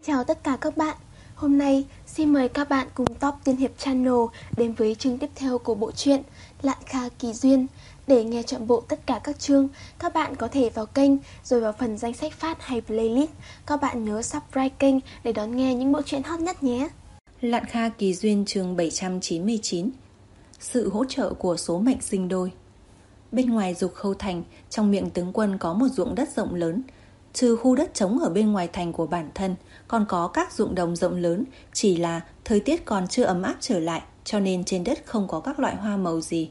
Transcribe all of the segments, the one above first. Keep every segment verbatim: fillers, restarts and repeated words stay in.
Chào tất cả các bạn. Hôm nay xin mời các bạn cùng Top Tiên Hiệp Channel đến với chương tiếp theo của bộ truyện Lạn Kha Kỳ Duyên. Để nghe trọn bộ tất cả các chương, các bạn có thể vào kênh rồi vào phần danh sách phát hay playlist. Các bạn nhớ subscribe kênh để đón nghe những bộ truyện hot nhất nhé. Lạn Kha Kỳ Duyên chương bảy trăm chín mươi chín. Sự hỗ trợ của số mệnh sinh đôi. Bên ngoài Dục Khâu Thành, trong miệng tướng quân có một ruộng đất rộng lớn. Trừ khu đất trống ở bên ngoài thành của bản thân, còn có các ruộng đồng rộng lớn, chỉ là thời tiết còn chưa ấm áp trở lại, cho nên trên đất không có các loại hoa màu gì.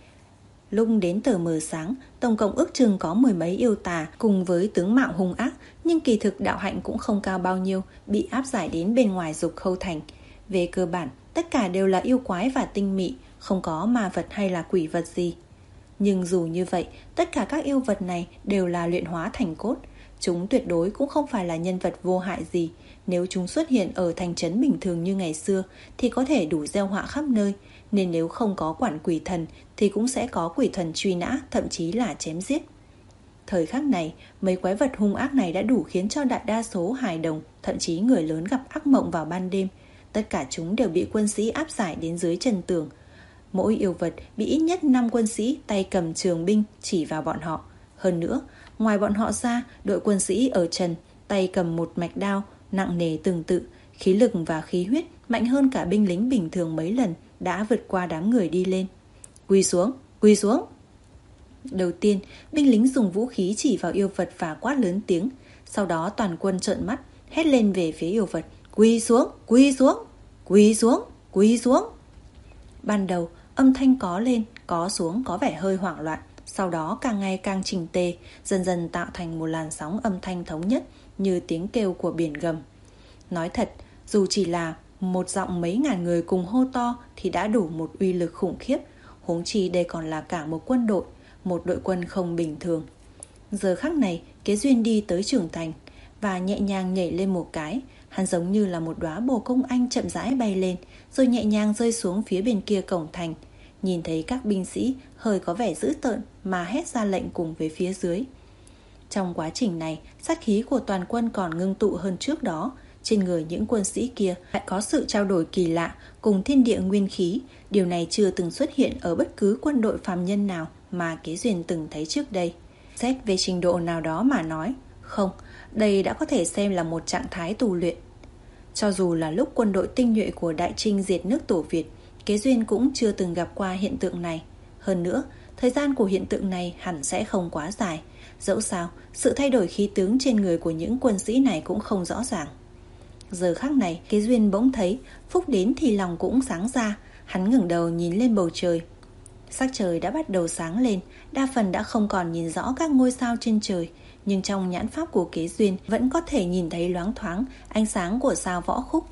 Lúc đến tờ mờ sáng, tổng cộng ước chừng có mười mấy yêu tà cùng với tướng mạo hung ác, nhưng kỳ thực đạo hạnh cũng không cao bao nhiêu, bị áp giải đến bên ngoài Dục Khâu Thành. Về cơ bản, tất cả đều là yêu quái và tinh mị, không có ma vật hay là quỷ vật gì. Nhưng dù như vậy, tất cả các yêu vật này đều là luyện hóa thành cốt. Chúng tuyệt đối cũng không phải là nhân vật vô hại gì. Nếu chúng xuất hiện ở thành trấn bình thường như ngày xưa thì có thể đủ gieo họa khắp nơi. Nên nếu không có quản quỷ thần thì cũng sẽ có quỷ thần truy nã, thậm chí là chém giết. Thời khắc này, mấy quái vật hung ác này đã đủ khiến cho đại đa số hài đồng, thậm chí người lớn gặp ác mộng vào ban đêm. Tất cả chúng đều bị quân sĩ áp giải đến dưới chân tường. Mỗi yêu vật bị ít nhất năm quân sĩ tay cầm trường binh chỉ vào bọn họ. Hơn nữa, ngoài bọn họ ra, đội quân sĩ ở trần tay cầm một mạch đao nặng nề tương tự, khí lực và khí huyết mạnh hơn cả binh lính bình thường mấy lần, đã vượt qua đám người đi lên. Quỳ xuống, quỳ xuống. Đầu tiên, binh lính dùng vũ khí chỉ vào yêu vật và quát lớn tiếng. Sau đó toàn quân trợn mắt, hét lên về phía yêu vật. Quỳ xuống, quỳ xuống, quỳ xuống, quỳ xuống. Ban đầu, âm thanh có lên, có xuống có vẻ hơi hoảng loạn. Sau đó càng ngày càng chỉnh tề, dần dần tạo thành một làn sóng âm thanh thống nhất như tiếng kêu của biển gầm. Nói thật, dù chỉ là một giọng mấy ngàn người cùng hô to thì đã đủ một uy lực khủng khiếp, huống chi đây còn là cả một quân đội, một đội quân không bình thường. Giờ khắc này, Kế Duyên đi tới trưởng thành và nhẹ nhàng nhảy lên một cái. Hắn giống như là một đóa bồ công anh chậm rãi bay lên, rồi nhẹ nhàng rơi xuống phía bên kia cổng thành. Nhìn thấy các binh sĩ hơi có vẻ dữ tợn mà hét ra lệnh cùng với phía dưới. Trong quá trình này, sát khí của toàn quân còn ngưng tụ hơn trước đó. Trên người những quân sĩ kia lại có sự trao đổi kỳ lạ cùng thiên địa nguyên khí. Điều này chưa từng xuất hiện ở bất cứ quân đội phàm nhân nào mà Kế Duyên từng thấy trước đây. Xét về trình độ nào đó mà nói, không, đây đã có thể xem là một trạng thái tù luyện. Cho dù là lúc quân đội tinh nhuệ của Đại Trinh diệt nước Tổ Việt, Kế Duyên cũng chưa từng gặp qua hiện tượng này. Hơn nữa, thời gian của hiện tượng này hẳn sẽ không quá dài. Dẫu sao, sự thay đổi khí tướng trên người của những quân sĩ này cũng không rõ ràng. Giờ khắc này, Kế Duyên bỗng thấy phúc đến thì lòng cũng sáng ra. Hắn ngẩng đầu nhìn lên bầu trời. Sắc trời đã bắt đầu sáng lên, đa phần đã không còn nhìn rõ các ngôi sao trên trời. Nhưng trong nhãn pháp của Kế Duyên vẫn có thể nhìn thấy loáng thoáng ánh sáng của sao Võ Khúc.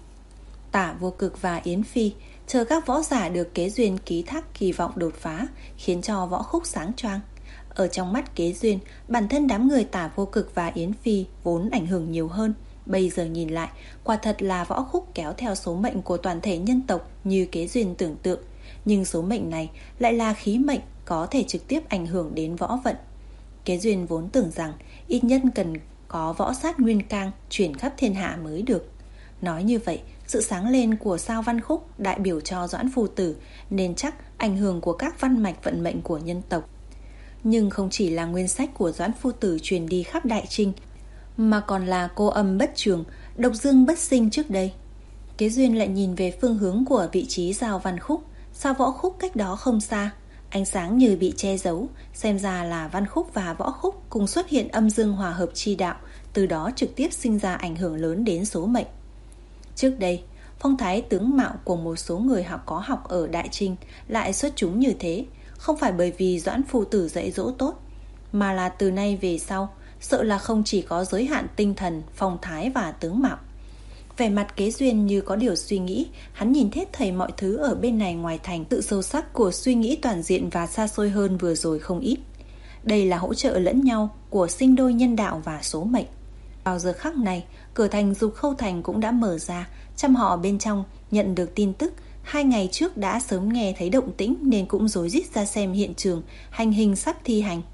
Tả Vô Cực và Yến Phi chờ các võ giả được Kế Duyên ký thác kỳ vọng đột phá, khiến cho Võ Khúc sáng choang. Ở trong mắt Kế Duyên, bản thân đám người Tả Vô Cực và Yến Phi vốn ảnh hưởng nhiều hơn. Bây giờ nhìn lại, quả thật là Võ Khúc kéo theo số mệnh của toàn thể nhân tộc như Kế Duyên tưởng tượng. Nhưng số mệnh này lại là khí mệnh, có thể trực tiếp ảnh hưởng đến võ vận. Kế Duyên vốn tưởng rằng ít nhất cần có võ sát nguyên cang chuyển khắp thiên hạ mới được. Nói như vậy, sự sáng lên của sao Văn Khúc đại biểu cho Doãn Phu Tử, nên chắc ảnh hưởng của các văn mạch vận mệnh của nhân tộc. Nhưng không chỉ là nguyên sách của Doãn Phu Tử truyền đi khắp Đại Trinh, mà còn là cô âm bất trường, độc dương bất sinh trước đây. Kế Duyên lại nhìn về phương hướng của vị trí sao Văn Khúc. Sao Võ Khúc cách đó không xa, ánh sáng như bị che giấu, xem ra là Văn Khúc và Võ Khúc cùng xuất hiện âm dương hòa hợp chi đạo, từ đó trực tiếp sinh ra ảnh hưởng lớn đến số mệnh. Trước đây, phong thái tướng mạo của một số người học có học ở Đại Trinh lại xuất chúng như thế, không phải bởi vì Doãn Phu Tử dạy dỗ tốt, mà là từ nay về sau, sợ là không chỉ có giới hạn tinh thần, phong thái và tướng mạo. Vẻ mặt Kế Duyên như có điều suy nghĩ, hắn nhìn hết thảy mọi thứ ở bên này ngoài thành, tự sâu sắc của suy nghĩ toàn diện và xa xôi hơn vừa rồi không ít. Đây là hỗ trợ lẫn nhau của sinh đôi nhân đạo và số mệnh. Vào giờ khắc này, cửa thành Dục Khâu Thành cũng đã mở ra. Trăm họ bên trong nhận được tin tức, hai ngày trước đã sớm nghe thấy động tĩnh nên cũng rối rít ra xem hiện trường hành hình sắp thi hành.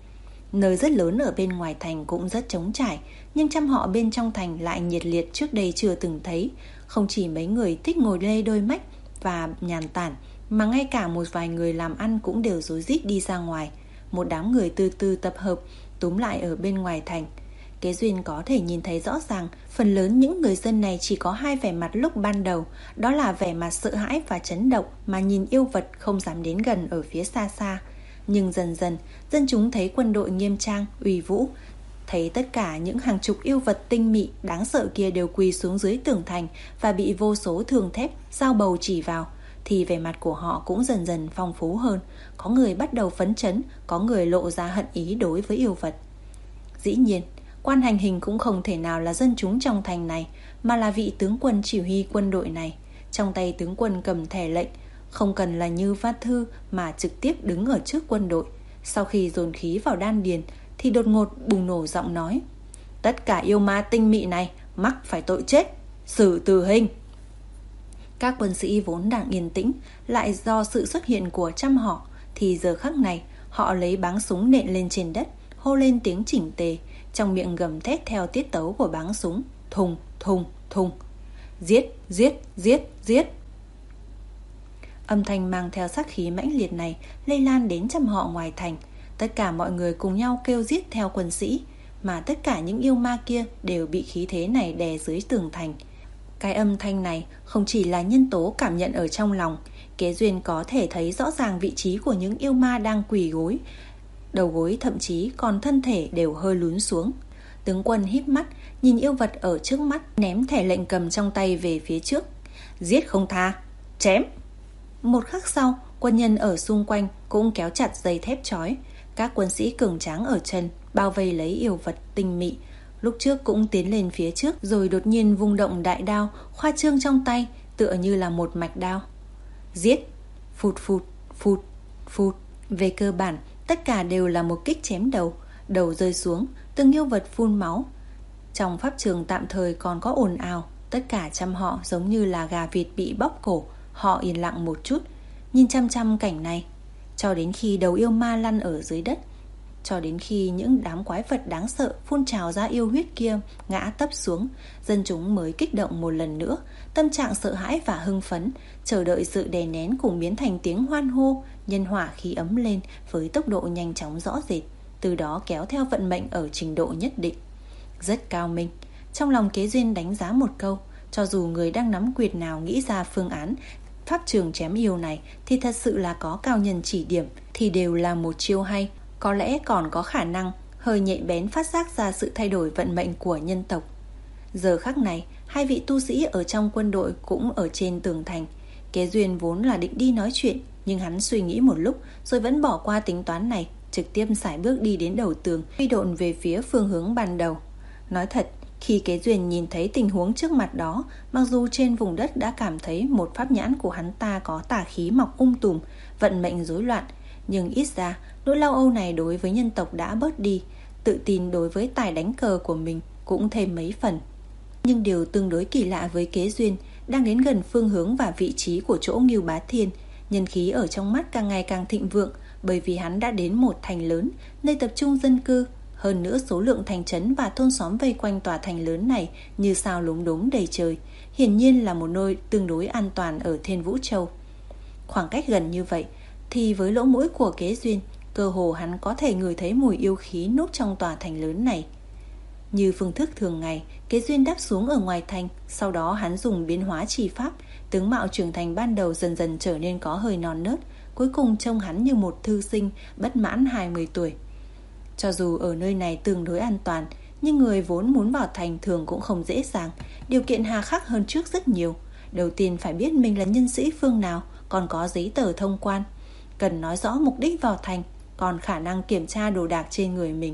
Nơi rất lớn ở bên ngoài thành cũng rất trống trải, nhưng trăm họ bên trong thành lại nhiệt liệt trước đây chưa từng thấy. Không chỉ mấy người thích ngồi lê đôi mách và nhàn tản, mà ngay cả một vài người làm ăn cũng đều rối rít đi ra ngoài. Một đám người từ từ tập hợp, túm lại ở bên ngoài thành. Kế Duyên có thể nhìn thấy rõ ràng, phần lớn những người dân này chỉ có hai vẻ mặt lúc ban đầu, đó là vẻ mặt sợ hãi và chấn động mà nhìn yêu vật không dám đến gần ở phía xa xa. Nhưng dần dần, dân chúng thấy quân đội nghiêm trang, uy vũ, thấy tất cả những hàng chục yêu vật tinh mị, đáng sợ kia đều quỳ xuống dưới tường thành và bị vô số thường thép, dao bầu chỉ vào, thì vẻ mặt của họ cũng dần dần phong phú hơn. Có người bắt đầu phấn chấn, có người lộ ra hận ý đối với yêu vật. Dĩ nhiên, quan hành hình cũng không thể nào là dân chúng trong thành này, mà là vị tướng quân chỉ huy quân đội này. Trong tay tướng quân cầm thẻ lệnh, không cần là như văn thư mà trực tiếp đứng ở trước quân đội. Sau khi dồn khí vào đan điền thì đột ngột bùng nổ giọng nói: tất cả yêu ma tinh mị này mắc phải tội chết, xử tử hình. Các quân sĩ vốn đang yên tĩnh, lại do sự xuất hiện của trăm họ, thì giờ khắc này họ lấy báng súng nện lên trên đất, hô lên tiếng chỉnh tề, trong miệng gầm thét theo tiết tấu của báng súng: thùng, thùng, thùng. Giết, giết, giết, giết. Âm thanh mang theo sát khí mãnh liệt này lây lan đến trăm họ ngoài thành. Tất cả mọi người cùng nhau kêu giết theo quân sĩ, mà tất cả những yêu ma kia đều bị khí thế này đè dưới tường thành. Cái âm thanh này không chỉ là nhân tố cảm nhận ở trong lòng, Kế Duyên có thể thấy rõ ràng vị trí của những yêu ma đang quỳ gối, đầu gối thậm chí còn thân thể đều hơi lún xuống. Tướng quân híp mắt nhìn yêu vật ở trước mắt, ném thẻ lệnh cầm trong tay về phía trước: giết không tha, chém. Một khắc sau, quân nhân ở xung quanh cũng kéo chặt dây thép trói. Các quân sĩ cường tráng ở chân bao vây lấy yêu vật tinh mị, lúc trước cũng tiến lên phía trước, rồi đột nhiên vung động đại đao khoa trương trong tay, tựa như là một mạch đao. Giết, phụt phụt, phụt, phụt. Về cơ bản, tất cả đều là một kích chém đầu. Đầu rơi xuống, từng yêu vật phun máu. Trong pháp trường tạm thời còn có ồn ào, tất cả trăm họ giống như là gà vịt bị bóp cổ. Họ yên lặng một chút, nhìn chăm chăm cảnh này, cho đến khi đầu yêu ma lăn ở dưới đất, cho đến khi những đám quái vật đáng sợ phun trào ra yêu huyết kia ngã tấp xuống, dân chúng mới kích động một lần nữa, tâm trạng sợ hãi và hưng phấn, chờ đợi sự đè nén cùng biến thành tiếng hoan hô, nhân hỏa khí ấm lên với tốc độ nhanh chóng rõ rệt, từ đó kéo theo vận mệnh ở trình độ nhất định. Rất cao minh. Trong lòng Kế Duyên đánh giá một câu, cho dù người đang nắm quyền nào nghĩ ra phương án pháp trường chém yêu này thì thật sự là có cao nhân chỉ điểm, thì đều là một chiêu hay, có lẽ còn có khả năng hơi nhạy bén phát giác ra sự thay đổi vận mệnh của nhân tộc. Giờ khắc này, hai vị tu sĩ ở trong quân đội cũng ở trên tường thành. Kế Duyên vốn là định đi nói chuyện, nhưng hắn suy nghĩ một lúc rồi vẫn bỏ qua tính toán này, trực tiếp sải bước đi đến đầu tường, phi độn về phía phương hướng ban đầu. Nói thật, khi Kế Duyên nhìn thấy tình huống trước mặt đó, mặc dù trên vùng đất đã cảm thấy một pháp nhãn của hắn ta có tà khí mọc um tùm, vận mệnh rối loạn, nhưng ít ra nỗi lo âu này đối với nhân tộc đã bớt đi, tự tin đối với tài đánh cờ của mình cũng thêm mấy phần. Nhưng điều tương đối kỳ lạ với Kế Duyên, đang đến gần phương hướng và vị trí của chỗ Ngưu Bá Thiên, nhân khí ở trong mắt càng ngày càng thịnh vượng, bởi vì hắn đã đến một thành lớn, nơi tập trung dân cư. Hơn nữa số lượng thành trấn và thôn xóm vây quanh tòa thành lớn này như sao lúng đúng đầy trời, hiển nhiên là một nơi tương đối an toàn ở Thiên Vũ Châu. Khoảng cách gần như vậy thì với lỗ mũi của Kế Duyên, cơ hồ hắn có thể ngửi thấy mùi yêu khí núp trong tòa thành lớn này. Như phương thức thường ngày, Kế Duyên đáp xuống ở ngoài thành, sau đó hắn dùng biến hóa chỉ pháp, tướng mạo trưởng thành ban đầu dần dần trở nên có hơi non nớt, cuối cùng trông hắn như một thư sinh bất mãn hai mươi tuổi. Cho dù ở nơi này tương đối an toàn, nhưng người vốn muốn vào thành thường cũng không dễ dàng, điều kiện hà khắc hơn trước rất nhiều. Đầu tiên phải biết mình là nhân sĩ phương nào, còn có giấy tờ thông quan, cần nói rõ mục đích vào thành, còn khả năng kiểm tra đồ đạc trên người mình.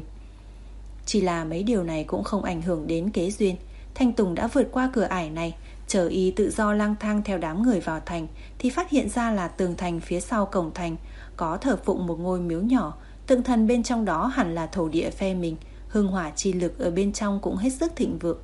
Chỉ là mấy điều này cũng không ảnh hưởng đến Kế Duyên. Thanh Tùng đã vượt qua cửa ải này, chờ y tự do lang thang theo đám người vào thành, thì phát hiện ra là tường thành phía sau cổng thành có thờ phụng một ngôi miếu nhỏ. Tượng thần bên trong đó hẳn là thổ địa phe mình, hương hỏa chi lực ở bên trong cũng hết sức thịnh vượng.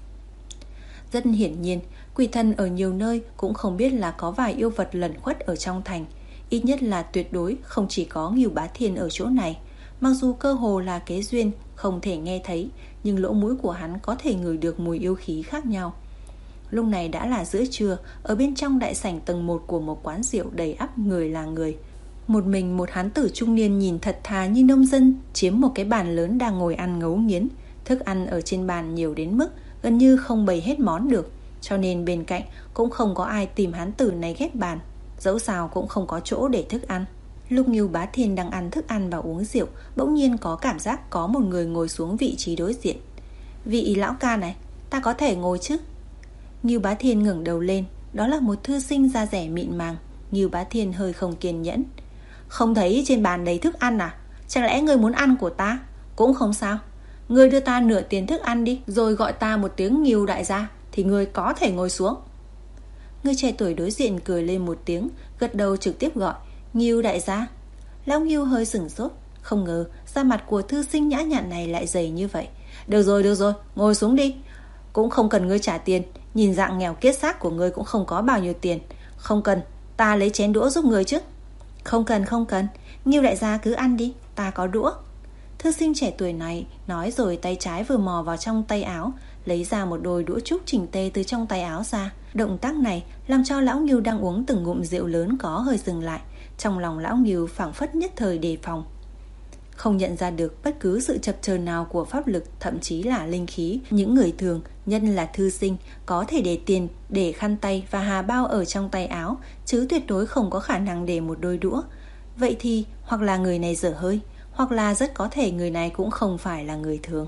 Rất hiển nhiên, quỷ thần ở nhiều nơi cũng không biết là có vài yêu vật lẩn khuất ở trong thành. Ít nhất là tuyệt đối không chỉ có Ngưu Bá Thiên ở chỗ này. Mặc dù cơ hồ là Kế Duyên không thể nghe thấy, nhưng lỗ mũi của hắn có thể ngửi được mùi yêu khí khác nhau. Lúc này đã là giữa trưa, ở bên trong đại sảnh tầng một của một quán rượu đầy ắp người là người. Một mình một hán tử trung niên nhìn thật thà như nông dân chiếm một cái bàn lớn đang ngồi ăn ngấu nghiến. Thức ăn ở trên bàn nhiều đến mức gần như không bày hết món được, cho nên bên cạnh cũng không có ai tìm hán tử này ghép bàn. Dẫu sao cũng không có chỗ để thức ăn. Lúc Ngưu Bá Thiên đang ăn thức ăn và uống rượu, bỗng nhiên có cảm giác có một người ngồi xuống vị trí đối diện. Vị lão ca này, ta có thể ngồi chứ? Ngưu Bá Thiên ngẩng đầu lên, đó là một thư sinh da dẻ mịn màng. Ngưu Bá Thiên hơi không kiên nhẫn. Không thấy trên bàn đầy thức ăn à? Chẳng lẽ ngươi muốn ăn của ta? Cũng không sao, ngươi đưa ta nửa tiền thức ăn đi, rồi gọi ta một tiếng Ngưu đại gia, thì ngươi có thể ngồi xuống. Người trẻ tuổi đối diện cười lên một tiếng, gật đầu trực tiếp gọi Ngưu đại gia. Lão Ngưu hơi sửng sốt, không ngờ da mặt của thư sinh nhã nhặn này lại dày như vậy. Được rồi, được rồi, ngồi xuống đi. Cũng không cần ngươi trả tiền, nhìn dạng nghèo kiết xác của ngươi cũng không có bao nhiêu tiền. Không cần, ta lấy chén đũa giúp ngươi chứ. Không cần, không cần, Ngưu đại gia cứ ăn đi, ta có đũa. Thư sinh trẻ tuổi này nói rồi tay trái vừa mò vào trong tay áo, lấy ra một đôi đũa trúc chỉnh tề từ trong tay áo ra. Động tác này làm cho lão Ngưu đang uống từng ngụm rượu lớn có hơi dừng lại. Trong lòng lão Ngưu phảng phất nhất thời đề phòng, không nhận ra được bất cứ sự chập chờn nào của pháp lực, thậm chí là linh khí. Những người thường, nhân là thư sinh, có thể để tiền, để khăn tay và hà bao ở trong tay áo, chứ tuyệt đối không có khả năng để một đôi đũa. Vậy thì hoặc là người này dở hơi, hoặc là rất có thể người này cũng không phải là người thường.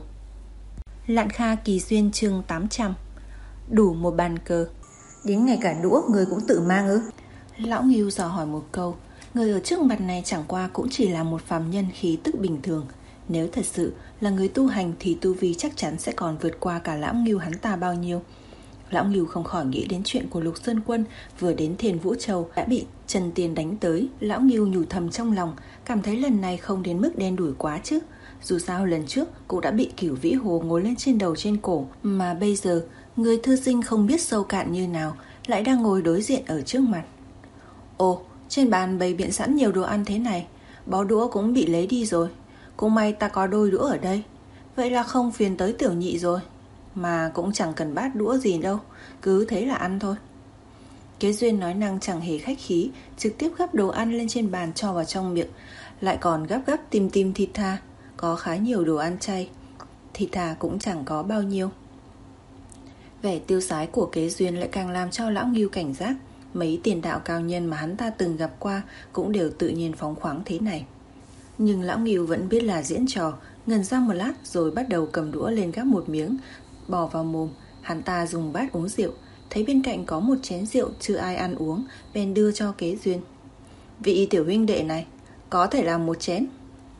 Lạn Kha Kỳ Duyên chương tám trăm. Đủ một bàn cờ. Đến ngay cả đũa người cũng tự mang ư? Lão Ngưu dò hỏi một câu. Người ở trước mặt này chẳng qua cũng chỉ là một phàm nhân khí tức bình thường. Nếu thật sự là người tu hành thì tu vi chắc chắn sẽ còn vượt qua cả lão Ngưu hắn ta bao nhiêu. Lão Ngưu không khỏi nghĩ đến chuyện của Lục Sơn Quân vừa đến Thiên Vũ Châu đã bị Trần Tiên đánh tới. Lão Ngưu nhủ thầm trong lòng, cảm thấy lần này không đến mức đen đủi quá chứ. Dù sao lần trước cũng đã bị Cửu Vĩ Hồ ngồi lên trên đầu trên cổ, mà bây giờ người thư sinh không biết sâu cạn như nào lại đang ngồi đối diện ở trước mặt. Ồ, trên bàn bày biện sẵn nhiều đồ ăn thế này, bó đũa cũng bị lấy đi rồi. Cũng may ta có đôi đũa ở đây, vậy là không phiền tới tiểu nhị rồi. Mà cũng chẳng cần bát đũa gì đâu, cứ thế là ăn thôi. Kế Duyên nói năng chẳng hề khách khí, trực tiếp gắp đồ ăn lên trên bàn cho vào trong miệng, lại còn gắp gắp tim tim thịt tha. Có khá nhiều đồ ăn chay, thịt thà cũng chẳng có bao nhiêu. Vẻ tiêu sái của Kế Duyên lại càng làm cho lão Ngưu cảnh giác. Mấy tiền đạo cao nhân mà hắn ta từng gặp qua cũng đều tự nhiên phóng khoáng thế này. Nhưng lão Ngưu vẫn biết là diễn trò, ngần ra một lát rồi bắt đầu cầm đũa lên gắp một miếng, bỏ vào mồm. Hắn ta dùng bát uống rượu, thấy bên cạnh có một chén rượu chưa ai ăn uống, bèn đưa cho Kế Duyên. Vị tiểu huynh đệ này, có thể làm một chén.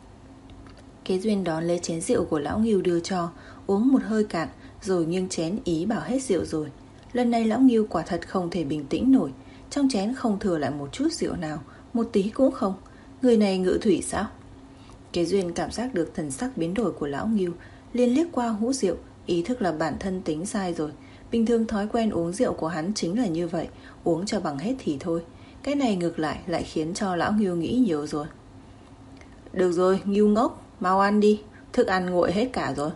Kế Duyên đón lấy chén rượu của lão Ngưu đưa cho, uống một hơi cạn, rồi nghiêng chén ý bảo hết rượu rồi. Lần này lão Ngưu quả thật không thể bình tĩnh nổi. Trong chén không thừa lại một chút rượu nào, một tí cũng không. Người này ngự thủy sao? Kế Duyên cảm giác được thần sắc biến đổi của lão Ngưu, liền liếc qua hũ rượu, ý thức là bản thân tính sai rồi. Bình thường thói quen uống rượu của hắn chính là như vậy, uống cho bằng hết thì thôi. Cái này ngược lại lại khiến cho lão Ngưu nghĩ nhiều rồi. Được rồi, Ngưu ngốc, mau ăn đi, thức ăn nguội hết cả rồi.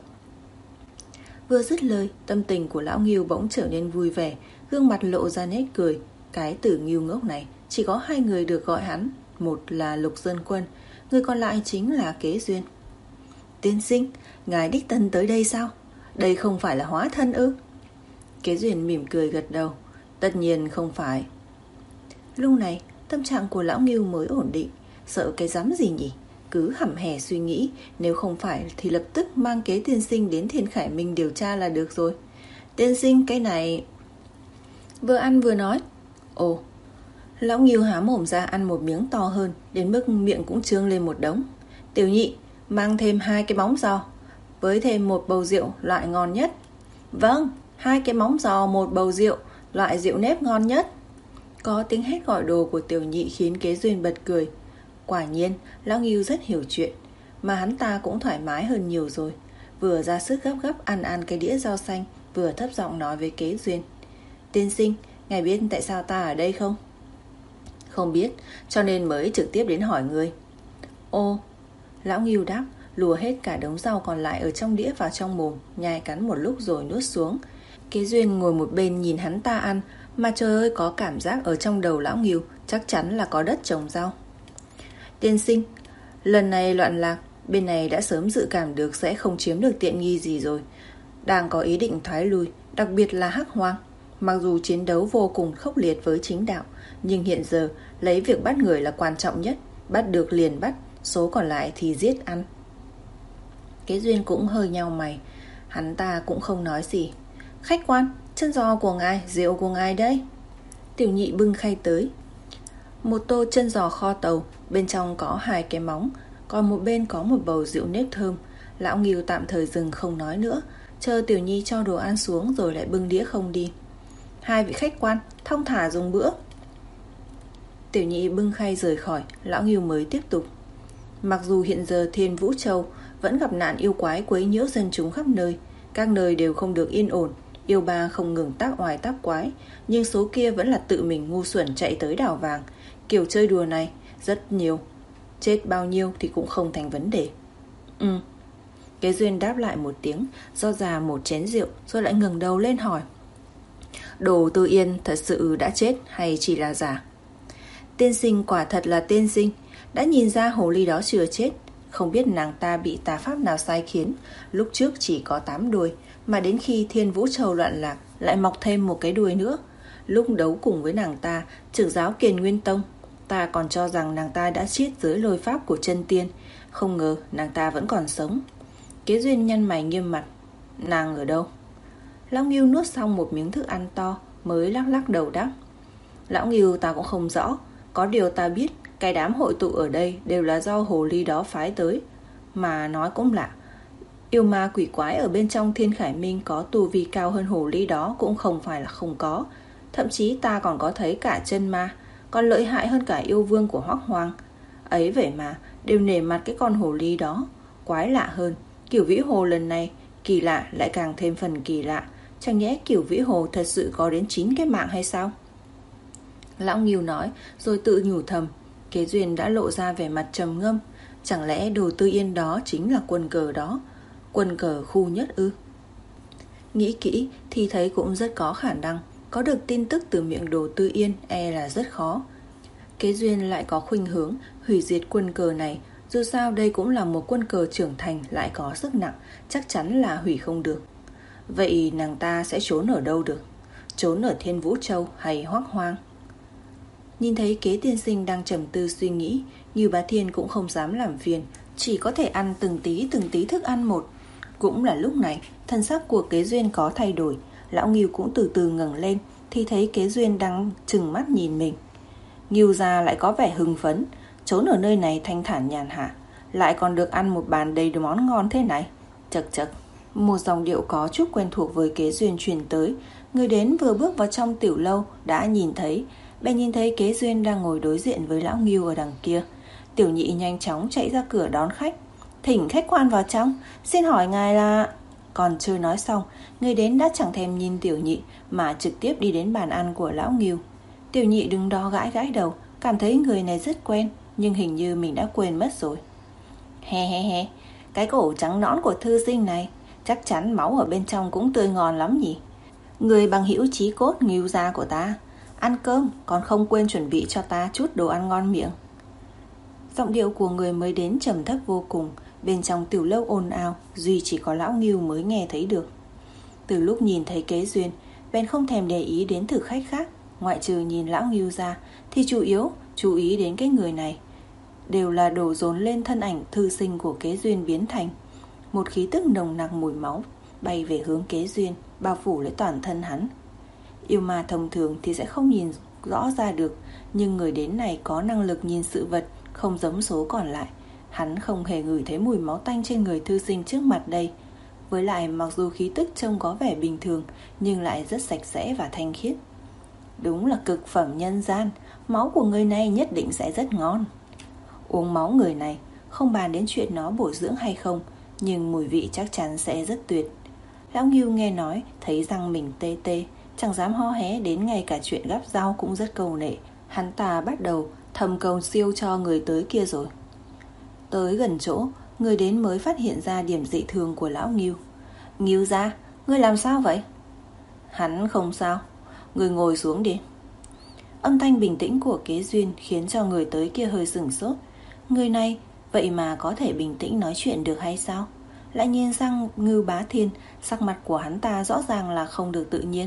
Vừa dứt lời, tâm tình của lão Ngưu bỗng trở nên vui vẻ, gương mặt lộ ra nét cười. Cái từ Ngưu ngốc này chỉ có hai người được gọi hắn, một là Lục Sơn Quân, người còn lại chính là Kế Duyên. Tiên sinh, ngài đích thân tới đây sao? Đây không phải là hóa thân ư? Kế Duyên mỉm cười gật đầu. Tất nhiên không phải. Lúc này tâm trạng của lão Ngưu mới ổn định. Sợ cái rắm gì nhỉ? Cứ hẩm hè suy nghĩ, nếu không phải thì lập tức mang Kế tiên sinh đến Thiên Khải Minh điều tra là được rồi. Tiên sinh, cái này... Vừa ăn vừa nói. Ồ. Lão Ngưu há mồm ra ăn một miếng to hơn, đến mức miệng cũng trương lên một đống. Tiểu nhị, mang thêm hai cái móng giò, với thêm một bầu rượu loại ngon nhất. Vâng, hai cái móng giò, một bầu rượu loại rượu nếp ngon nhất. Có tiếng hét gọi đồ của tiểu nhị khiến Kế Duyên bật cười. Quả nhiên, lão Ngưu rất hiểu chuyện, mà hắn ta cũng thoải mái hơn nhiều rồi. Vừa ra sức gấp gấp ăn ăn cái đĩa rau xanh, vừa thấp giọng nói với Kế Duyên. Tiên sinh, ngài biết tại sao ta ở đây không? Không biết, cho nên mới trực tiếp đến hỏi người. Ô, Lão Ngưu đáp, lùa hết cả đống rau còn lại ở trong đĩa vào trong mồm, nhai cắn một lúc rồi nuốt xuống. Kế Duyên ngồi một bên nhìn hắn ta ăn, mà trời ơi, có cảm giác ở trong đầu lão Ngưu chắc chắn là có đất trồng rau. Tiên sinh, lần này loạn lạc, bên này đã sớm dự cảm được sẽ không chiếm được tiện nghi gì rồi, đang có ý định thoái lui, đặc biệt là Hắc Hoang. Mặc dù chiến đấu vô cùng khốc liệt với chính đạo, nhưng hiện giờ lấy việc bắt người là quan trọng nhất, bắt được liền bắt, số còn lại thì giết ăn. Kế Duyên cũng hơi nhau mày, hắn ta cũng không nói gì. Khách quan, chân giò của ngài, rượu của ngài đây. Tiểu Nhị bưng khay tới. Một tô chân giò kho tàu, bên trong có hai cái móng, còn một bên có một bầu rượu nếp thơm. Lão Ngưu tạm thời dừng không nói nữa, chờ Tiểu Nhi cho đồ ăn xuống rồi lại bưng đĩa không đi. Hai vị khách quan, thong thả dùng bữa. Tiểu Nhị bưng khay rời khỏi, lão Ngưu mới tiếp tục. Mặc dù hiện giờ Thiên Vũ Châu vẫn gặp nạn yêu quái quấy nhiễu dân chúng khắp nơi, các nơi đều không được yên ổn, yêu ba không ngừng tác oai tác quái, nhưng số kia vẫn là tự mình ngu xuẩn chạy tới đảo vàng. Kiểu chơi đùa này rất nhiều, chết bao nhiêu thì cũng không thành vấn đề. Ừ. Kế Duyên đáp lại một tiếng, do ra một chén rượu, rồi lại ngẩng đầu lên hỏi, Đồ Tư Yên thật sự đã chết hay chỉ là giả? Tiên sinh quả thật là tiên sinh, đã nhìn ra hồ ly đó chưa chết. Không biết nàng ta bị tà pháp nào sai khiến, lúc trước chỉ có tám đuôi, mà đến khi Thiên Vũ Châu loạn lạc lại mọc thêm một cái đuôi nữa. Lúc đấu cùng với nàng ta, trưởng giáo Kiền Nguyên Tông, ta còn cho rằng nàng ta đã chết dưới lôi pháp của chân tiên, không ngờ nàng ta vẫn còn sống. Kế Duyên nhăn mày nghiêm mặt. Nàng ở đâu? Lão Ngưu nuốt xong một miếng thức ăn to, mới lắc lắc đầu đáp, Lão Ngưu, ta cũng không rõ, có điều ta biết cái đám hội tụ ở đây đều là do hồ ly đó phái tới. Mà nói cũng lạ, yêu ma quỷ quái ở bên trong Thiên Khải Minh có tu vi cao hơn hồ ly đó cũng không phải là không có. Thậm chí ta còn có thấy cả chân ma, còn lợi hại hơn cả yêu vương của Hoắc Hoang. Ấy vậy mà đều nể mặt cái con hồ ly đó. Quái lạ hơn, Cửu Vĩ Hồ lần này kỳ lạ lại càng thêm phần kỳ lạ. Chẳng nhẽ Cửu Vĩ Hồ thật sự có đến chín cái mạng hay sao? Lão Ngưu nói rồi tự nhủ thầm. Kế Duyên đã lộ ra vẻ mặt trầm ngâm. Chẳng lẽ Đồ Tư Yên đó chính là quân cờ đó, quân cờ khu nhất ư? Nghĩ kỹ thì thấy cũng rất có khả năng. Có được tin tức từ miệng Đồ Tư Yên e là rất khó. Kế Duyên lại có khuynh hướng hủy diệt quân cờ này. Dù sao đây cũng là một quân cờ trưởng thành lại có sức nặng, chắc chắn là hủy không được. Vậy nàng ta sẽ trốn ở đâu được? Trốn ở Thiên Vũ Châu hay Hoắc Hoang? Nhìn thấy Kế tiên sinh đang trầm tư suy nghĩ, Ngưu Bá Thiên cũng không dám làm phiền, chỉ có thể ăn từng tí từng tí thức ăn một. Cũng là lúc này, thân sắc của Kế Duyên có thay đổi. Lão Ngưu cũng từ từ ngẩng lên, thì thấy Kế Duyên đang trừng mắt nhìn mình. Ngưu gia lại có vẻ hưng phấn, trốn ở nơi này thanh thản nhàn hạ, lại còn được ăn một bàn đầy món ngon thế này. Chật chật, một dòng điệu có chút quen thuộc với Kế Duyên truyền tới. Người đến vừa bước vào trong tiểu lâu đã nhìn thấy, bèn nhìn thấy Kế Duyên đang ngồi đối diện với lão Ngưu ở đằng kia. Tiểu Nhị nhanh chóng chạy ra cửa đón khách. Thỉnh khách quan vào trong, xin hỏi ngài là... Còn chưa nói xong, người đến đã chẳng thèm nhìn Tiểu Nhị mà trực tiếp đi đến bàn ăn của lão Ngưu. Tiểu Nhị đứng đó gãi gãi đầu, cảm thấy người này rất quen, nhưng hình như mình đã quên mất rồi. He he he, cái cổ trắng nõn của thư sinh này, chắc chắn máu ở bên trong cũng tươi ngon lắm nhỉ. Người bằng hữu chí cốt Ngưu gia của ta, ăn cơm còn không quên chuẩn bị cho ta chút đồ ăn ngon miệng. Giọng điệu của người mới đến trầm thấp vô cùng. Bên trong tiểu lâu ồn ào, duy chỉ có lão Ngưu mới nghe thấy được. Từ lúc nhìn thấy Kế Duyên, bèn không thèm để ý đến thực khách khác. Ngoại trừ nhìn lão Ngưu ra, thì chủ yếu chú ý đến cái người này. Đều là đổ dồn lên thân ảnh thư sinh của Kế Duyên biến thành. Một khí tức nồng nặc mùi máu bay về hướng Kế Duyên, bao phủ lấy toàn thân hắn. Yêu ma thông thường thì sẽ không nhìn rõ ra được, nhưng người đến này có năng lực nhìn sự vật, không giống số còn lại. Hắn không hề ngửi thấy mùi máu tanh trên người thư sinh trước mặt đây. Với lại mặc dù khí tức trông có vẻ bình thường, nhưng lại rất sạch sẽ và thanh khiết. Đúng là cực phẩm nhân gian, máu của người này nhất định sẽ rất ngon. Uống máu người này, không bàn đến chuyện nó bổ dưỡng hay không, nhưng mùi vị chắc chắn sẽ rất tuyệt. Lão Ngưu nghe nói, thấy răng mình tê tê, chẳng dám ho hé, đến ngay cả chuyện gắp rau cũng rất cầu nệ. Hắn ta bắt đầu thầm cầu siêu cho người tới kia rồi. Tới gần chỗ, người đến mới phát hiện ra điểm dị thường của lão Ngưu. Ngưu gia, ngươi làm sao vậy? Hắn không sao, ngươi ngồi xuống đi. Âm thanh bình tĩnh của Kế Duyên khiến cho người tới kia hơi sửng sốt. Người này vậy mà có thể bình tĩnh nói chuyện được hay sao? Lại nhìn sang Ngưu Bá Thiên, sắc mặt của hắn ta rõ ràng là không được tự nhiên.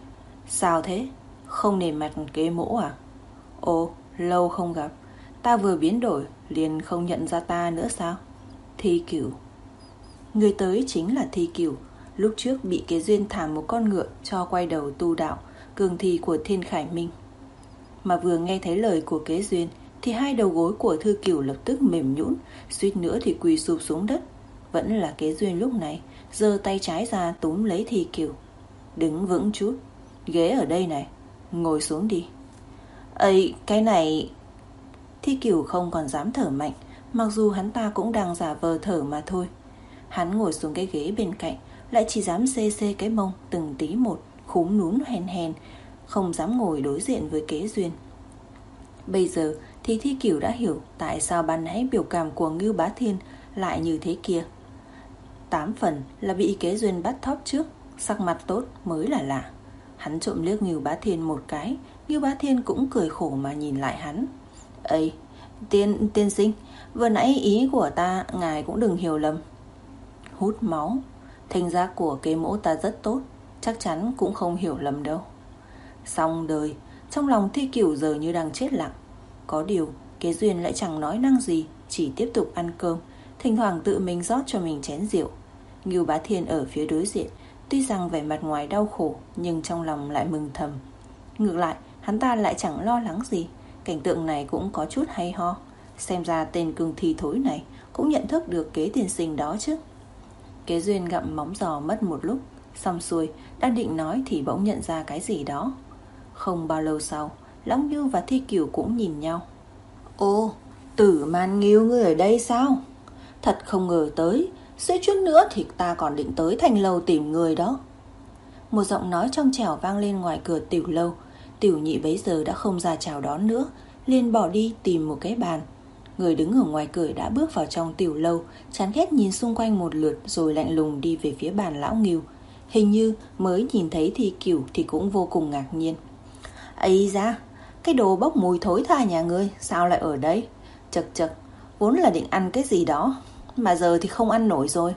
Sao thế? Không nể mặt Kế Mỗ à? Ồ, lâu không gặp, ta vừa biến đổi liền không nhận ra ta nữa sao? Thi Cửu. Người tới chính là Thi Cửu, lúc trước bị Kế Duyên thả một con ngựa cho quay đầu tu đạo, cường thi của Thiên Khải Minh. Mà vừa nghe thấy lời của Kế Duyên thì hai đầu gối của Thư Cửu lập tức mềm nhũn, suýt nữa thì quỳ sụp xuống đất. Vẫn là Kế Duyên lúc này giơ tay trái ra túm lấy Thi Cửu. Đứng vững chút, ghế ở đây này, ngồi xuống đi. Ây, cái này... Thi Cửu không còn dám thở mạnh, mặc dù hắn ta cũng đang giả vờ thở mà thôi. Hắn ngồi xuống cái ghế bên cạnh, lại chỉ dám xê xê cái mông từng tí một, khúm núm hèn hèn, không dám ngồi đối diện với Kế Duyên. Bây giờ thì Thi Cửu đã hiểu tại sao ban nãy biểu cảm của Ngưu Bá Thiên lại như thế kia. Tám phần là bị Kế Duyên bắt thóp trước, sắc mặt tốt mới là lạ. Hắn trộm liếc Ngưu Bá Thiên một cái, Ngưu Bá Thiên cũng cười khổ mà nhìn lại hắn. Ây, tiên, tiên sinh, vừa nãy ý của ta ngài cũng đừng hiểu lầm. Hút máu, thành giác của Kế Mỗ ta rất tốt, chắc chắn cũng không hiểu lầm đâu. Xong đời, trong lòng Thi Cửu giờ như đang chết lặng. Có điều Kế Duyên lại chẳng nói năng gì, chỉ tiếp tục ăn cơm, thỉnh thoảng tự mình rót cho mình chén rượu. Ngưu Bá Thiên ở phía đối diện, tuy rằng vẻ mặt ngoài đau khổ nhưng trong lòng lại mừng thầm. Ngược lại hắn ta lại chẳng lo lắng gì. Cảnh tượng này cũng có chút hay ho. Xem ra tên cương thi thối này cũng nhận thức được Kế tiên sinh đó chứ. Kế Duyên gặm móng giò mất một lúc, xong xuôi đang định nói thì bỗng nhận ra cái gì đó. Không bao lâu sau, Lão Ngưu và Thi Cửu cũng nhìn nhau. Ô, Tử Man Ngưu, ngươi ở đây sao? Thật không ngờ tới, suýt chút nữa thì ta còn định tới Thành Lâu tìm người đó. Một giọng nói trong trẻo vang lên ngoài cửa tiểu lâu. Tiểu nhị bấy giờ đã không ra chào đón nữa, liền bỏ đi tìm một cái bàn. Người đứng ở ngoài cửa đã bước vào trong tiểu lâu, chán ghét nhìn xung quanh một lượt rồi lạnh lùng đi về phía bàn Lão Ngưu. Hình như mới nhìn thấy Thi Cửu thì cũng vô cùng ngạc nhiên. Ây da, cái đồ bốc mùi thối tha nhà ngươi sao lại ở đây? Chật chật, vốn là định ăn cái gì đó, mà giờ thì không ăn nổi rồi.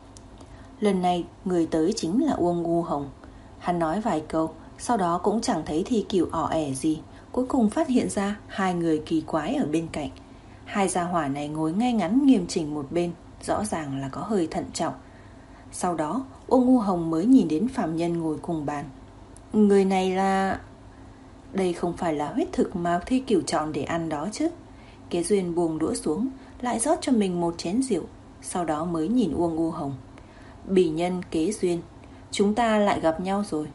Lần này người tới chính là Uông Ngu Hồng. Hắn nói vài câu, sau đó cũng chẳng thấy Thi Cửu ỏ ẻ gì. Cuối cùng phát hiện ra hai người kỳ quái ở bên cạnh. Hai gia hỏa này ngồi ngay ngắn nghiêm chỉnh một bên, rõ ràng là có hơi thận trọng. Sau đó Uông Ngu Hồng mới nhìn đến phàm nhân ngồi cùng bàn. Người này là... Đây không phải là huyết thực mà Thi Cửu chọn để ăn đó chứ. Kế Duyên buông đũa xuống, lại rót cho mình một chén rượu, sau đó mới nhìn Uông Ngu Hồng. Bỉ nhân Kế Duyên, chúng ta lại gặp nhau rồi.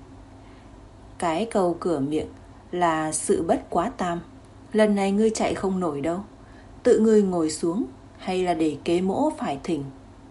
Cái câu cửa miệng là sự bất quá tam. Lần này ngươi chạy không nổi đâu. Tự ngươi ngồi xuống, hay là để Kế Mỗ phải thỉnh?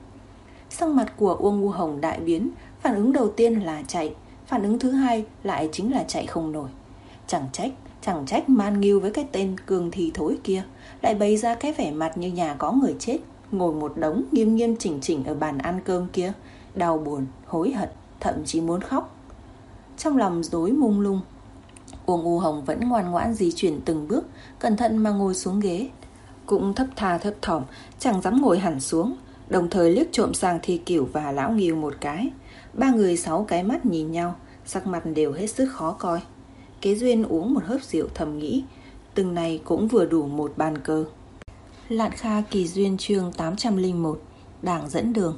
Sắc mặt của Uông Ngu Hồng đại biến. Phản ứng đầu tiên là chạy, phản ứng thứ hai lại chính là chạy không nổi. Chẳng trách, chẳng trách Man Ngưu với cái tên cường thì thối kia lại bày ra cái vẻ mặt như nhà có người chết, ngồi một đống nghiêm nghiêm chỉnh chỉnh ở bàn ăn cơm kia, đau buồn, hối hận, thậm chí muốn khóc. Trong lòng rối mông lung, Uông Ngu Hồng vẫn ngoan ngoãn di chuyển từng bước, cẩn thận mà ngồi xuống ghế, cũng thấp tha thấp thỏm, chẳng dám ngồi hẳn xuống, đồng thời liếc trộm sang Thi Cửu và Lão Ngưu một cái. Ba người sáu cái mắt nhìn nhau, sắc mặt đều hết sức khó coi. Kế Duyên uống một hớp rượu thầm nghĩ, từng này cũng vừa đủ một bàn cờ. Lạn Kha Kỳ Duyên chương tám trăm lẻ một, Đảng dẫn đường.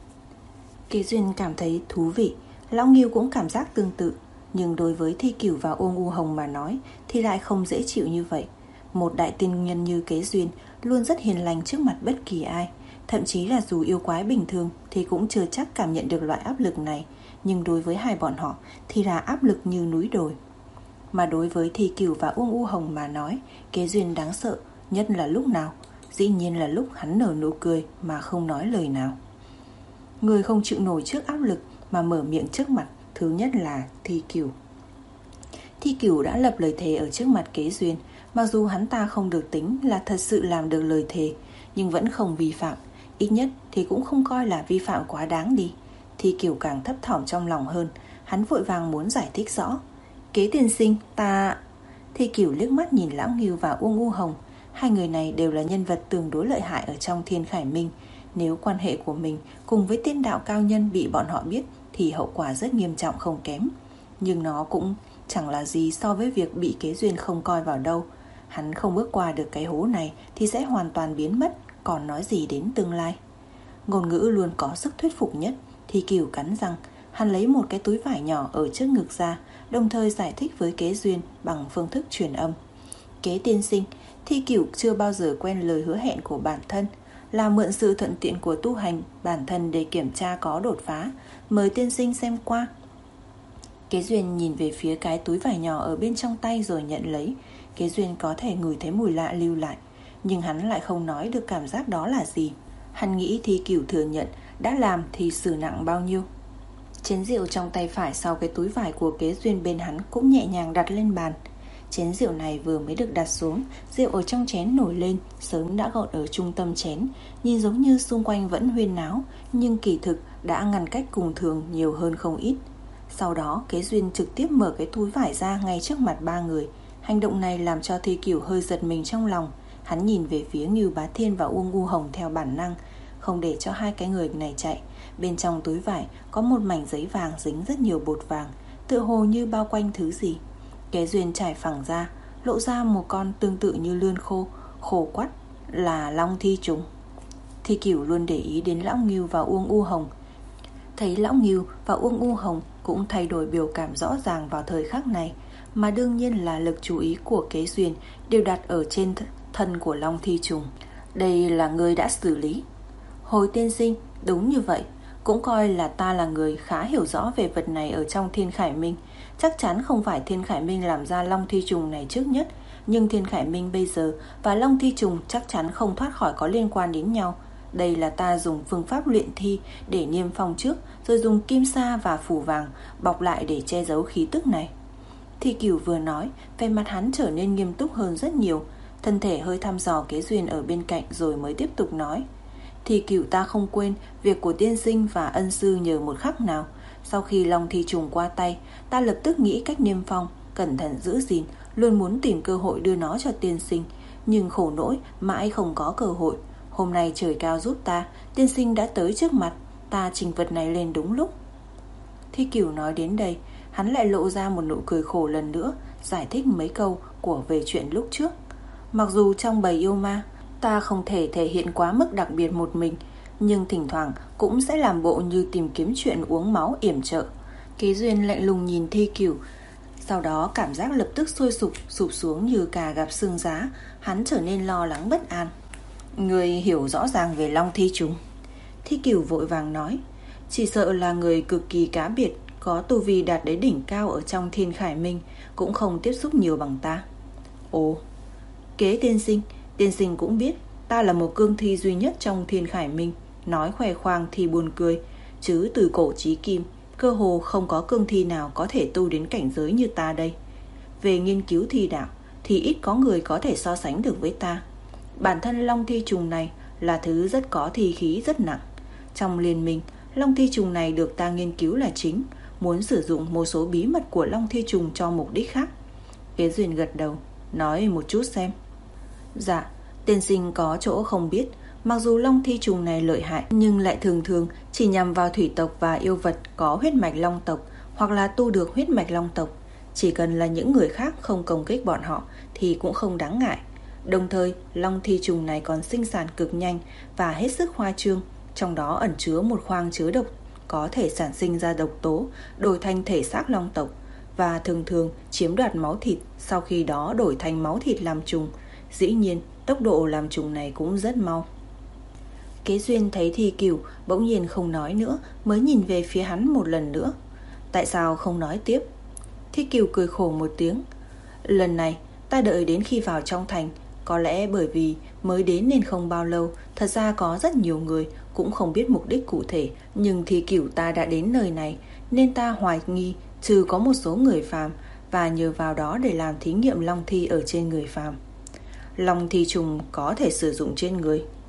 Kế Duyên cảm thấy thú vị, Lão Ngưu cũng cảm giác tương tự, nhưng đối với Thi Cửu và Uông Ngu Hồng mà nói thì lại không dễ chịu như vậy. Một đại tiên nhân như Kế Duyên luôn rất hiền lành trước mặt bất kỳ ai, thậm chí là dù yêu quái bình thường thì cũng chưa chắc cảm nhận được loại áp lực này, nhưng đối với hai bọn họ thì là áp lực như núi đồi. Mà đối với Thi Cửu và Uông Ngu Hồng mà nói, Kế Duyên đáng sợ nhất là lúc nào? Dĩ nhiên là lúc hắn nở nụ cười mà không nói lời nào. Người không chịu nổi trước áp lực mà mở miệng trước mặt thứ nhất là Thi Cửu. Thi Cửu đã lập lời thề ở trước mặt Kế Duyên. Mặc dù hắn ta không được tính là thật sự làm được lời thề, nhưng vẫn không vi phạm. Ít nhất thì cũng không coi là vi phạm quá đáng đi. Thi Cửu càng thấp thỏm trong lòng hơn. Hắn vội vàng muốn giải thích rõ. Kế tiên sinh, ta... Thi Cửu liếc mắt nhìn Lão Ngưu và Uông U Hồng. Hai người này đều là nhân vật tương đối lợi hại ở trong Thiên Khải Minh. Nếu quan hệ của mình cùng với tiên đạo cao nhân bị bọn họ biết thì hậu quả rất nghiêm trọng không kém. Nhưng nó cũng chẳng là gì so với việc bị Kế Duyên không coi vào đâu. Hắn không bước qua được cái hố này thì sẽ hoàn toàn biến mất, còn nói gì đến tương lai. Ngôn ngữ luôn có sức thuyết phục nhất. Thi Cửu cắn răng, hắn lấy một cái túi vải nhỏ ở trước ngực ra, đồng thời giải thích với Kế Duyên bằng phương thức truyền âm. Kế tiên sinh, Thi Cửu chưa bao giờ quen lời hứa hẹn của bản thân, là mượn sự thuận tiện của tu hành bản thân để kiểm tra có đột phá, mời tiên sinh xem qua. Kế Duyên nhìn về phía cái túi vải nhỏ ở bên trong tay rồi nhận lấy. Kế Duyên có thể ngửi thấy mùi lạ lưu lại, nhưng hắn lại không nói được cảm giác đó là gì. Hắn nghĩ Thi Cửu thừa nhận đã làm thì xử nặng bao nhiêu. Chén rượu trong tay phải sau cái túi vải của Kế Duyên bên hắn cũng nhẹ nhàng đặt lên bàn. Chén rượu này vừa mới được đặt xuống, rượu ở trong chén nổi lên, sớm đã gọn ở trung tâm chén. Nhìn giống như xung quanh vẫn huyên náo, nhưng kỳ thực đã ngăn cách cùng thường nhiều hơn không ít. Sau đó Kế Duyên trực tiếp mở cái túi vải ra ngay trước mặt ba người. Hành động này làm cho Thi Cửu hơi giật mình trong lòng. Hắn nhìn về phía Ngưu Bá Thiên và Uông U Hồng theo bản năng, không để cho hai cái người này chạy. Bên trong túi vải có một mảnh giấy vàng dính rất nhiều bột vàng, tựa hồ như bao quanh thứ gì. Kế Duyên trải phẳng ra, lộ ra một con tương tự như lươn khô, khổ quắt, là long thi trùng. Thi Cửu luôn để ý đến Lão Ngưu và Uông U Hồng. Thấy Lão Ngưu và Uông U Hồng cũng thay đổi biểu cảm rõ ràng vào thời khắc này, mà đương nhiên là lực chú ý của Kế Duyên đều đặt ở trên thân của long thi trùng. Đây là người đã xử lý. Hồi tiên sinh, đúng như vậy. Cũng coi là ta là người khá hiểu rõ về vật này ở trong Thiên Khải Minh. Chắc chắn không phải Thiên Khải Minh làm ra long thi trùng này trước nhất, nhưng Thiên Khải Minh bây giờ và long thi trùng chắc chắn không thoát khỏi có liên quan đến nhau. Đây là ta dùng phương pháp luyện thi để niêm phong trước, rồi dùng kim sa và phủ vàng bọc lại để che giấu khí tức này. Thi Cửu vừa nói, vẻ mặt hắn trở nên nghiêm túc hơn rất nhiều. Thân thể hơi thăm dò Kế Duyên ở bên cạnh rồi mới tiếp tục nói. Thi Cửu ta không quên việc của tiên sinh và ân sư nhờ một khắc nào. Sau khi long thi trùng qua tay, ta lập tức nghĩ cách niêm phong, cẩn thận giữ gìn, luôn muốn tìm cơ hội đưa nó cho tiên sinh. Nhưng khổ nỗi mãi không có cơ hội. Hôm nay trời cao giúp ta, tiên sinh đã tới trước mặt, ta trình vật này lên đúng lúc. Thi Cửu nói đến đây, hắn lại lộ ra một nụ cười khổ lần nữa, giải thích mấy câu của về chuyện lúc trước. Mặc dù trong bầy yêu ma, ta không thể thể hiện quá mức đặc biệt một mình, nhưng thỉnh thoảng cũng sẽ làm bộ như tìm kiếm chuyện uống máu yểm trợ. Kế Duyên lạnh lùng nhìn Thi Cửu, sau đó cảm giác lập tức sôi sục sụp xuống như cà gặp xương giá. Hắn trở nên lo lắng bất an. Người hiểu rõ ràng về long thi trùng? Thi Cửu vội vàng nói. Chỉ sợ là người cực kỳ cá biệt, có tu vi đạt đến đỉnh cao ở trong Thiên Khải Minh, cũng không tiếp xúc nhiều bằng ta. Ồ, Kế tiên sinh, tiên sinh cũng biết ta là một cương thi duy nhất trong Thiên Khải Minh. Nói khoe khoang thì buồn cười, chứ từ cổ chí kim cơ hồ không có cương thi nào có thể tu đến cảnh giới như ta đây. Về nghiên cứu thi đạo thì ít có người có thể so sánh được với ta. Bản thân long thi trùng này là thứ rất có thi khí rất nặng. Trong liên minh, long thi trùng này được ta nghiên cứu là chính, muốn sử dụng một số bí mật của long thi trùng cho mục đích khác. Kế Duyên gật đầu, nói một chút xem. Dạ, tiên sinh có chỗ không biết. Mặc dù long thi trùng này lợi hại, nhưng lại thường thường chỉ nhằm vào thủy tộc và yêu vật có huyết mạch long tộc, hoặc là tu được huyết mạch long tộc. Chỉ cần là những người khác không công kích bọn họ thì cũng không đáng ngại. Đồng thời, long thi trùng này còn sinh sản cực nhanh và hết sức khoa trương. Trong đó ẩn chứa một khoang chứa độc có thể sản sinh ra độc tố, đổi thành thể xác long tộc, và thường thường chiếm đoạt máu thịt, sau khi đó đổi thành máu thịt làm trùng. Dĩ nhiên, tốc độ làm trùng này cũng rất mau. Kế Duyên thấy Thi Cửu bỗng nhiên không nói nữa, mới nhìn về phía hắn một lần nữa. Tại sao không nói tiếp? Thi Cửu cười khổ một tiếng. Lần này ta đợi đến khi vào trong thành. Có lẽ bởi vì mới đến nên không bao lâu. Thật ra có rất nhiều người cũng không biết mục đích cụ thể, nhưng Thi Cửu ta đã đến nơi này, nên ta hoài nghi trừ có một số người phàm, và nhờ vào đó để làm thí nghiệm long thi ở trên người phàm. Long thi trùng có thể sử dụng trên người?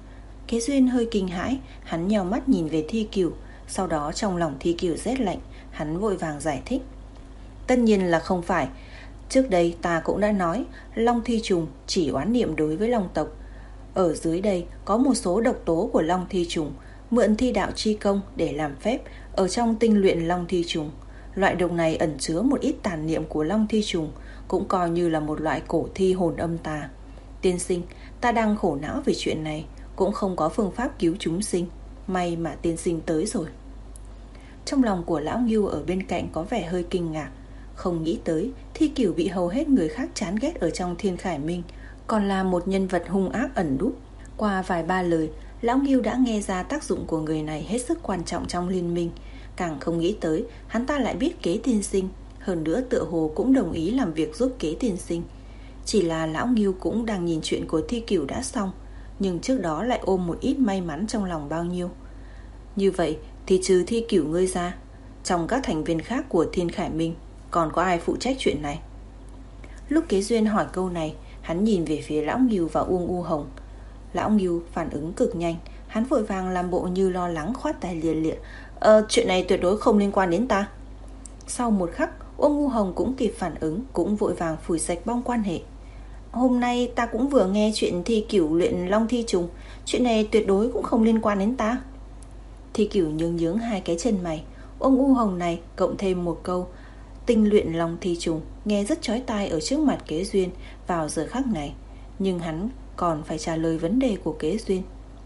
Kế Duyên hơi kinh hãi, hắn nheo mắt nhìn về Thi Cửu. Sau đó trong lòng Thi Cửu rét lạnh, hắn vội vàng giải thích. Tất nhiên là không phải. Trước đây ta cũng đã nói, Long Thi Trùng chỉ oán niệm đối với Long tộc. Ở dưới đây có một số độc tố của Long Thi Trùng, mượn thi đạo chi công để làm phép ở trong tinh luyện Long Thi Trùng. Loại độc này ẩn chứa một ít tàn niệm của Long Thi Trùng, cũng coi như là một loại cổ thi hồn âm tà. Tiên sinh, ta đang khổ não về chuyện này, cũng không có phương pháp cứu chúng sinh. May mà tiên sinh tới rồi. Trong lòng của lão Ngưu ở bên cạnh có vẻ hơi kinh ngạc. Không nghĩ tới Thi Cửu bị hầu hết người khác chán ghét ở trong Thiên Khải Minh, còn là một nhân vật hung ác ẩn núp. Qua vài ba lời, lão Ngưu đã nghe ra tác dụng của người này hết sức quan trọng trong liên minh. Càng không nghĩ tới hắn ta lại biết Kế tiên sinh, hơn nữa tựa hồ cũng đồng ý làm việc giúp Kế tiên sinh. Chỉ là lão Ngưu cũng đang nhìn chuyện của Thi Cửu đã xong, nhưng trước đó lại ôm một ít may mắn trong lòng bao nhiêu. Như vậy thì trừ Thi Cửu ngươi ra, trong các thành viên khác của Thiên Khải Minh còn có ai phụ trách chuyện này? Lúc Kế Duyên hỏi câu này, hắn nhìn về phía lão Ngưu và Uông U Hồng. Lão Ngưu phản ứng cực nhanh, hắn vội vàng làm bộ như lo lắng, khoát tay lia lịa. Ờ, chuyện này tuyệt đối không liên quan đến ta. Sau một khắc, Uông U Hồng cũng kịp phản ứng, cũng vội vàng phủi sạch bong quan hệ. Hôm nay ta cũng vừa nghe chuyện Thi Cửu luyện Long Thi Trùng, chuyện này tuyệt đối cũng không liên quan đến ta. Thi Cửu nhướng nhướng hai cái chân mày. Uông U Hồng này cộng thêm một câu tinh luyện Long Thi Trùng nghe rất chói tai ở trước mặt Kế Duyên vào giờ khắc này, nhưng hắn còn phải trả lời vấn đề của Kế Duyên.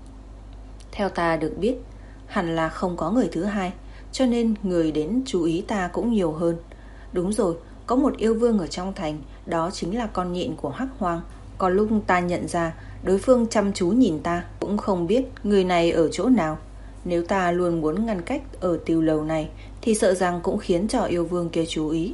Theo ta được biết, hẳn là không có người thứ hai, cho nên người đến chú ý ta cũng nhiều hơn. Đúng rồi, có một yêu vương ở trong thành, đó chính là con nhện của Hắc Hoang. Có lúc ta nhận ra đối phương chăm chú nhìn ta, cũng không biết người này ở chỗ nào. Nếu ta luôn muốn ngăn cách ở tiểu lầu này thì sợ rằng cũng khiến cho yêu vương kia chú ý.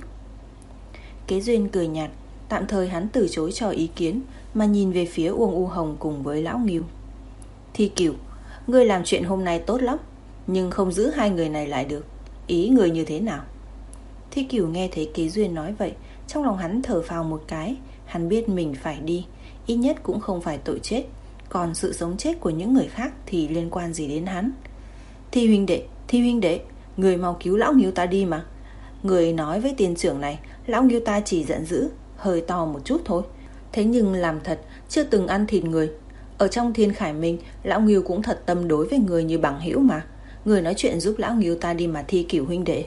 Kế Duyên cười nhạt, tạm thời hắn từ chối cho ý kiến, mà nhìn về phía Uông U Hồng cùng với lão Ngưu. Thi Cửu, ngươi làm chuyện hôm nay tốt lắm, nhưng không giữ hai người này lại được. Ý người như thế nào? Thi Cửu nghe thấy Kế Duyên nói vậy, trong lòng hắn thở phào một cái. Hắn biết mình phải đi, ít nhất cũng không phải tội chết, còn sự sống chết của những người khác thì liên quan gì đến hắn. Thi huynh đệ, Thi huynh đệ, người mau cứu lão Ngưu ta đi mà. Người nói với tiền trưởng này, lão Ngưu ta chỉ giận dữ, hơi to một chút thôi, thế nhưng làm thật chưa từng ăn thịt người. Ở trong Thiên Khải Minh, lão Ngưu cũng thật tâm đối với người như bằng hữu mà. Người nói chuyện giúp lão Ngưu ta đi mà Thi Cửu huynh đệ.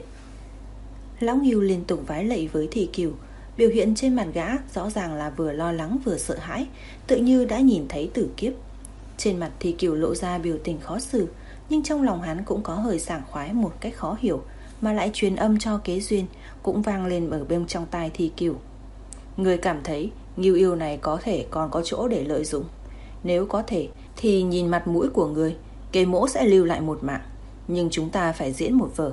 Lão Ngưu liên tục vái lạy với Thi Cửu, biểu hiện trên mặt gã rõ ràng là vừa lo lắng vừa sợ hãi, tự như đã nhìn thấy tử kiếp. Trên mặt Thi Cửu lộ ra biểu tình khó xử, nhưng trong lòng hắn cũng có hơi sảng khoái một cách khó hiểu, mà lại truyền âm cho Kế Duyên, cũng vang lên ở bên trong tai Thi Cửu. Người cảm thấy Ngưu yêu này có thể còn có chỗ để lợi dụng. Nếu có thể thì nhìn mặt mũi của người, Kế mỗ sẽ lưu lại một mạng, nhưng chúng ta phải diễn một vở.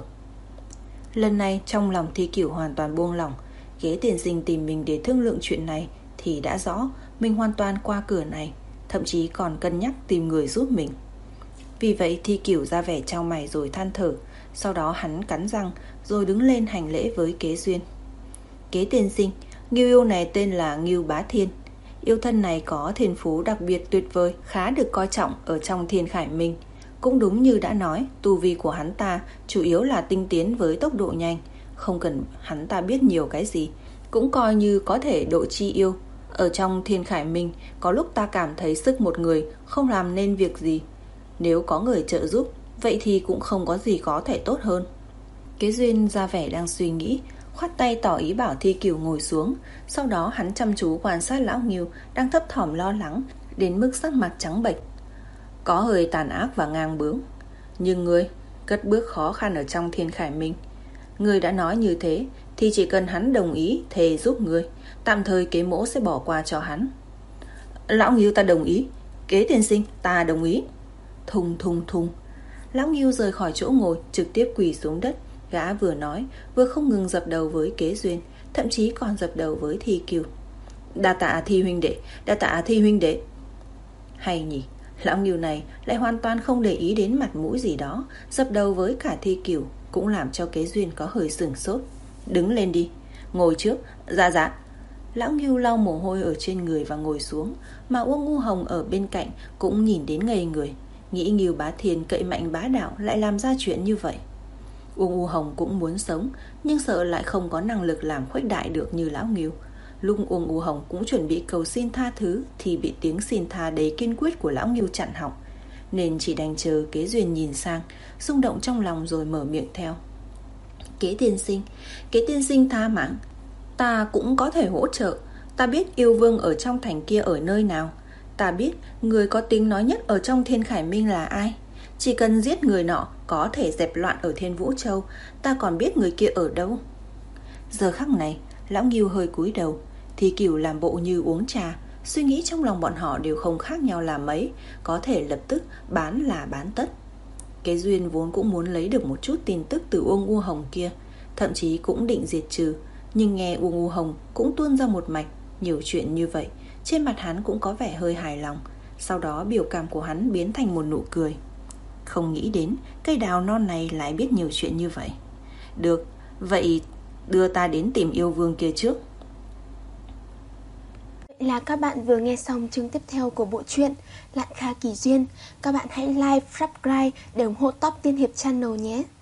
Lần này trong lòng Thi Cửu hoàn toàn buông lỏng. Kế tiên sinh tìm mình để thương lượng chuyện này thì đã rõ mình hoàn toàn qua cửa này, thậm chí còn cân nhắc tìm người giúp mình. Vì vậy Thi Cửu ra vẻ trao mày rồi than thở. Sau đó hắn cắn răng rồi đứng lên hành lễ với Kế Duyên. Kế tiên sinh, Ngưu yêu này tên là Ngưu Bá Thiên. Yêu thân này có thiên phú đặc biệt tuyệt vời, khá được coi trọng ở trong Thiên Khải Minh. Cũng đúng như đã nói, tu vi của hắn ta chủ yếu là tinh tiến với tốc độ nhanh, không cần hắn ta biết nhiều cái gì, cũng coi như có thể độ chi yêu. Ở trong Thiên Khải Minh, có lúc ta cảm thấy sức một người không làm nên việc gì. Nếu có người trợ giúp, vậy thì cũng không có gì có thể tốt hơn. Kế Duyên ra vẻ đang suy nghĩ, khoát tay tỏ ý bảo Thi Cửu ngồi xuống. Sau đó hắn chăm chú quan sát lão Ngưu đang thấp thỏm lo lắng đến mức sắc mặt trắng bệch, có hơi tàn ác và ngang bướng. Nhưng ngươi cất bước khó khăn ở trong Thiên Khải Minh. Ngươi đã nói như thế thì chỉ cần hắn đồng ý thề giúp ngươi, tạm thời Kế mỗ sẽ bỏ qua cho hắn. Lão Ngưu ta đồng ý. Kế tiên sinh, ta đồng ý. Thùng thùng thùng. Lão Ngưu rời khỏi chỗ ngồi, trực tiếp quỳ xuống đất. Gã vừa nói vừa không ngừng dập đầu với Kế Duyên, thậm chí còn dập đầu với Thi Cửu. Đa tạ Thi huynh đệ, đa tạ Thi huynh đệ. Hay nhỉ, lão Ngưu này lại hoàn toàn không để ý đến mặt mũi gì đó, dập đầu với cả Thi Cửu, cũng làm cho Kế Duyên có hơi sửng sốt. Đứng lên đi, ngồi trước. Dạ dạ. Lão Ngưu lau mồ hôi ở trên người và ngồi xuống, mà Uông U Hồng ở bên cạnh cũng nhìn đến ngây người. nghĩ Ngưu Bá Thiên cậy mạnh bá đạo lại làm ra chuyện như vậy. Uông U Hồng cũng muốn sống, nhưng sợ lại không có năng lực làm khuếch đại được như lão Ngưu. Lúc Uông U Hồng cũng chuẩn bị cầu xin tha thứ thì bị tiếng xin tha đầy kiên quyết của lão Ngưu chặn họng, nên chỉ đành chờ Kế Duyên nhìn sang, rung động trong lòng rồi mở miệng theo. Kế tiên sinh, Kế tiên sinh tha mạng, ta cũng có thể hỗ trợ. Ta biết yêu vương ở trong thành kia ở nơi nào. Ta biết người có tiếng nói nhất ở trong Thiên Khải Minh là ai. Chỉ cần giết người nọ có thể dẹp loạn ở Thiên Vũ Châu. Ta còn biết người kia ở đâu. Giờ khắc này, lão Ngưu hơi cúi đầu. Thì Cửu làm bộ như uống trà. Suy nghĩ trong lòng bọn họ đều không khác nhau là mấy, có thể lập tức bán là bán tất. Kế Duyên vốn cũng muốn lấy được một chút tin tức từ Uông U Hồng kia, thậm chí cũng định diệt trừ. Nhưng nghe Uông U Hồng cũng tuôn ra một mạch nhiều chuyện như vậy, trên mặt hắn cũng có vẻ hơi hài lòng. Sau đó biểu cảm của hắn biến thành một nụ cười. Không nghĩ đến cây đào non này lại biết nhiều chuyện như vậy. Được, vậy đưa ta đến tìm yêu vương kia trước. Vậy là các bạn vừa nghe xong chương tiếp theo của bộ truyện Lạn Kha Kỳ Duyên. Các bạn hãy like, subscribe để ủng hộ Top Tiên Hiệp Channel nhé.